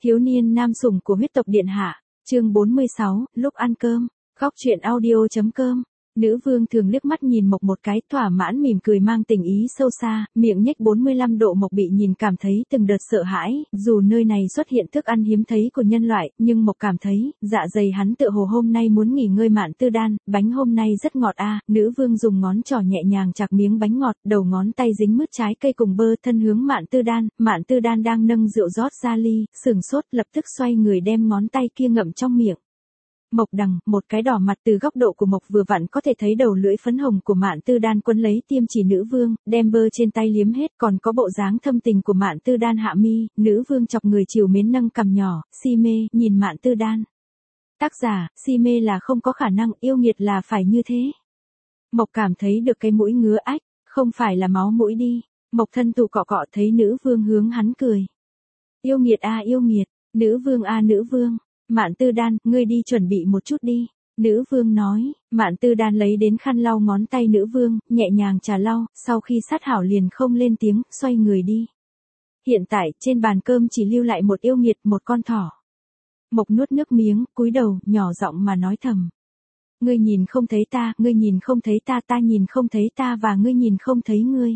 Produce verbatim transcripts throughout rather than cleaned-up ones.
Thiếu niên nam sủng của huyết tộc điện hạ, chương bốn mươi sáu, lúc ăn cơm, góc truyện audio.com. Nữ vương thường liếc mắt nhìn Mộc một cái, thỏa mãn mỉm cười mang tình ý sâu xa, miệng nhếch bốn mươi lăm độ. Mộc bị nhìn cảm thấy từng đợt sợ hãi, dù nơi này xuất hiện thức ăn hiếm thấy của nhân loại, nhưng Mộc cảm thấy, dạ dày hắn tựa hồ hôm nay muốn nghỉ ngơi. Mạn Tư Đan, bánh hôm nay rất ngọt a. Nữ vương dùng ngón trỏ nhẹ nhàng chạc miếng bánh ngọt, đầu ngón tay dính mứt trái cây cùng bơ, thân hướng Mạn Tư Đan. Mạn Tư Đan đang nâng rượu rót ra ly, sửng sốt, lập tức xoay người đem ngón tay kia ngậm trong miệng. Mộc đằng, một cái đỏ mặt. Từ góc độ của Mộc vừa vặn có thể thấy đầu lưỡi phấn hồng của Mạn Tư Đan quấn lấy tiêm chỉ nữ vương, đem bơ trên tay liếm hết. Còn có bộ dáng thâm tình của Mạn Tư Đan hạ mi, nữ vương chọc người chiều mến nâng cằm nhỏ, si mê, nhìn Mạn Tư Đan. Tác giả, si mê là không có khả năng, yêu nghiệt là phải như thế. Mộc cảm thấy được cái mũi ngứa ách, không phải là máu mũi đi. Mộc thân tụ cọ cọ thấy nữ vương hướng hắn cười. Yêu nghiệt a yêu nghiệt, nữ vương a nữ vương. Mạn Tư Đan, ngươi đi chuẩn bị một chút đi. Nữ vương nói. Mạn Tư Đan lấy đến khăn lau ngón tay nữ vương, nhẹ nhàng trà lau, sau khi sát hảo liền không lên tiếng, xoay người đi. Hiện tại, trên bàn cơm chỉ lưu lại một yêu nghiệt, một con thỏ. Mộc nuốt nước miếng, cúi đầu, nhỏ giọng mà nói thầm. Ngươi nhìn không thấy ta, ngươi nhìn không thấy ta, ta nhìn không thấy ta và ngươi nhìn không thấy ngươi.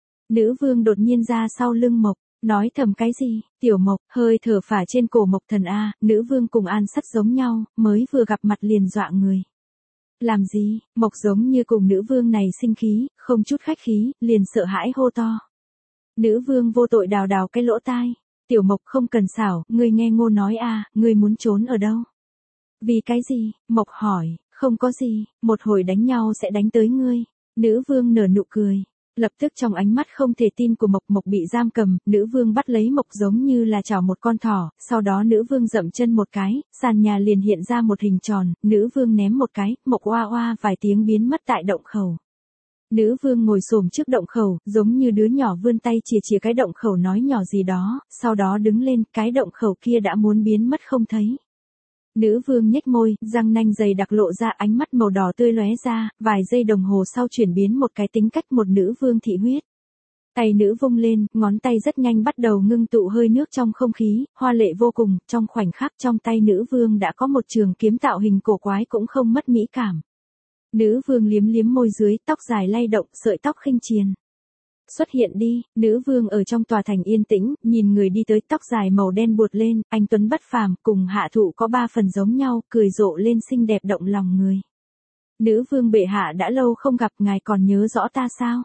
Nữ vương đột nhiên ra sau lưng Mộc. Nói thầm cái gì, tiểu Mộc, hơi thở phả trên cổ Mộc thần a. Nữ vương cùng An Sắt giống nhau, mới vừa gặp mặt liền dọa người. Làm gì, Mộc giống như cùng nữ vương này sinh khí, không chút khách khí, liền sợ hãi hô to. Nữ vương vô tội đào đào cái lỗ tai. Tiểu Mộc không cần xảo, ngươi nghe ngô nói a, ngươi muốn trốn ở đâu? Vì cái gì, Mộc hỏi, không có gì, một hồi đánh nhau sẽ đánh tới ngươi. Nữ vương nở nụ cười. Lập tức trong ánh mắt không thể tin của Mộc. Mộc bị giam cầm, nữ vương bắt lấy Mộc giống như là chảo một con thỏ, sau đó nữ vương dậm chân một cái, sàn nhà liền hiện ra một hình tròn, nữ vương ném một cái, Mộc oa oa vài tiếng biến mất tại động khẩu. Nữ vương ngồi xổm trước động khẩu, giống như đứa nhỏ vươn tay chìa chìa cái động khẩu nói nhỏ gì đó, sau đó đứng lên, cái động khẩu kia đã muốn biến mất không thấy. Nữ vương nhếch môi, răng nanh dày đặc lộ ra, ánh mắt màu đỏ tươi lóe ra, vài giây đồng hồ sau chuyển biến một cái tính cách một nữ vương thị huyết. Tay nữ vung lên, ngón tay rất nhanh bắt đầu ngưng tụ hơi nước trong không khí, hoa lệ vô cùng, trong khoảnh khắc trong tay nữ vương đã có một trường kiếm tạo hình cổ quái cũng không mất mỹ cảm. Nữ vương liếm liếm môi dưới, tóc dài lay động, sợi tóc khinh triền. Xuất hiện đi, nữ vương ở trong tòa thành yên tĩnh, nhìn người đi tới, tóc dài màu đen buột lên, anh tuấn bất phàm, cùng hạ thụ có ba phần giống nhau, cười rộ lên xinh đẹp động lòng người. Nữ vương bệ hạ đã lâu không gặp, ngài còn nhớ rõ ta sao?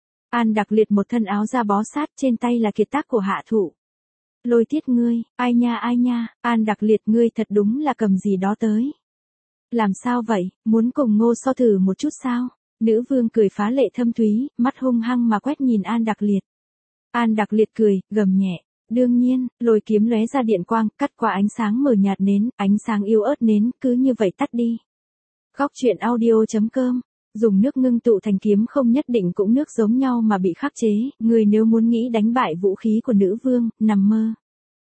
An Đặc Liệt một thân áo da bó sát, trên tay là kiệt tác của hạ thụ. Lôi Thiết ngươi, ai nha ai nha, An Đặc Liệt ngươi thật đúng là cầm gì đó tới. Làm sao vậy, muốn cùng Ngô so thử một chút sao? Nữ vương cười phá lệ thâm thúy, mắt hung hăng mà quét nhìn An Đặc Liệt. An Đặc Liệt cười, gầm nhẹ. Đương nhiên, lôi kiếm lóe ra điện quang, cắt qua ánh sáng mờ nhạt nến, ánh sáng yếu ớt nến, cứ như vậy tắt đi. Góc truyện audio.com. Dùng nước ngưng tụ thành kiếm không nhất định cũng nước giống nhau mà bị khắc chế, người nếu muốn nghĩ đánh bại vũ khí của nữ vương, nằm mơ.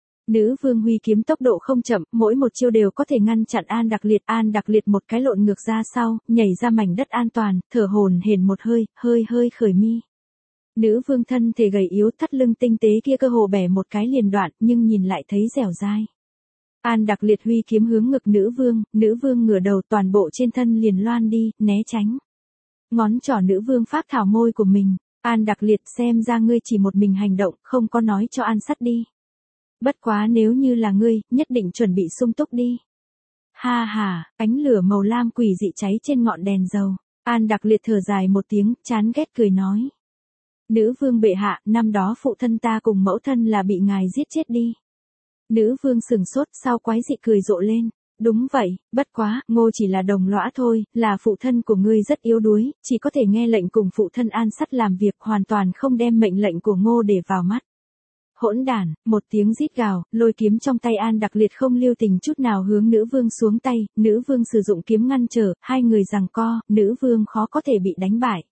Nữ vương huy kiếm tốc độ không chậm, mỗi một chiêu đều có thể ngăn chặn An Đặc Liệt. An Đặc Liệt một cái lộn ngược ra sau, nhảy ra mảnh đất an toàn, thở hổn hển một hơi, hơi hơi khởi mi. Nữ vương thân thể gầy yếu, thắt lưng tinh tế kia cơ hồ bẻ một cái liền đoạn, nhưng nhìn lại thấy dẻo dai. An Đặc Liệt huy kiếm hướng ngực nữ vương, nữ vương ngửa đầu, toàn bộ trên thân liền loan đi, né tránh. Ngón trỏ nữ vương phát thảo môi của mình. An Đặc Liệt, xem ra ngươi chỉ một mình hành động, không có nói cho An Sắt đi. Bất quá nếu như là ngươi, nhất định chuẩn bị sung túc đi. Ha ha, ánh lửa màu lam quỷ dị cháy trên ngọn đèn dầu. An Đặc Liệt thở dài một tiếng, chán ghét cười nói. Nữ vương bệ hạ, năm đó phụ thân ta cùng mẫu thân là bị ngài giết chết đi. Nữ vương sừng sốt, sau quái dị cười rộ lên. Đúng vậy, bất quá, Ngô chỉ là đồng lõa thôi, là phụ thân của ngươi rất yếu đuối, chỉ có thể nghe lệnh cùng phụ thân An Sắt làm việc, hoàn toàn không đem mệnh lệnh của Ngô để vào mắt. Hỗn đản, một tiếng rít gào, lôi kiếm trong tay An Đặc Liệt không lưu tình chút nào hướng nữ vương xuống tay, nữ vương sử dụng kiếm ngăn trở, hai người giằng co, nữ vương khó có thể bị đánh bại.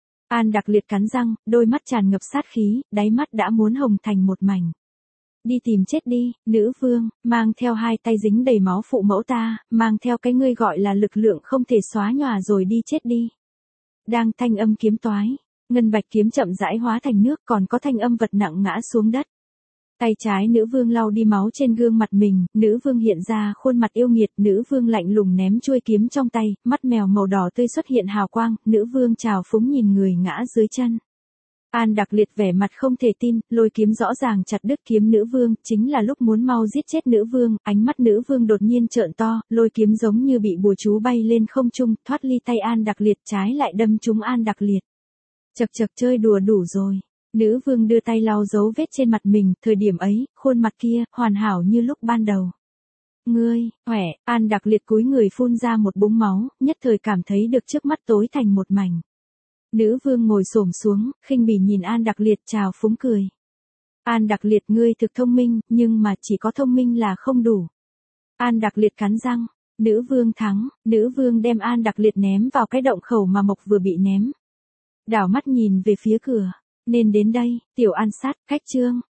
An Đặc Liệt cắn răng, đôi mắt tràn ngập sát khí, đáy mắt đã muốn hồng thành một mảnh. Đi tìm chết đi, nữ vương, mang theo hai tay dính đầy máu phụ mẫu ta, mang theo cái ngươi gọi là lực lượng không thể xóa nhòa rồi đi chết đi. Đang thanh âm kiếm toái, ngân bạch kiếm chậm rãi hóa thành nước, còn có thanh âm vật nặng ngã xuống đất. Tay trái nữ vương lau đi máu trên gương mặt mình, nữ vương hiện ra khuôn mặt yêu nghiệt, nữ vương lạnh lùng ném chuôi kiếm trong tay, mắt mèo màu đỏ tươi xuất hiện hào quang, nữ vương trào phúng nhìn người ngã dưới chân. An Đặc Liệt vẻ mặt không thể tin, lôi kiếm rõ ràng chặt đứt kiếm nữ vương, chính là lúc muốn mau giết chết nữ vương, ánh mắt nữ vương đột nhiên trợn to, lôi kiếm giống như bị bùa chú bay lên không trung, thoát ly tay An Đặc Liệt, trái lại đâm trúng An Đặc Liệt. Chậc chậc, chơi đùa đủ rồi. Nữ vương đưa tay lau dấu vết trên mặt mình, thời điểm ấy, khuôn mặt kia, hoàn hảo như lúc ban đầu. Ngươi, khỏe, An Đặc Liệt cúi người phun ra một búng máu, nhất thời cảm thấy được trước mắt tối thành một mảnh. Nữ vương ngồi xổm xuống, khinh bỉ nhìn An Đặc Liệt chào phúng cười. An Đặc Liệt, ngươi thực thông minh, nhưng mà chỉ có thông minh là không đủ. An Đặc Liệt cắn răng, nữ vương thắng, nữ vương đem An Đặc Liệt ném vào cái động khẩu mà Mộc vừa bị ném. Đảo mắt nhìn về phía cửa, nên đến đây, tiểu An sát, cách chương.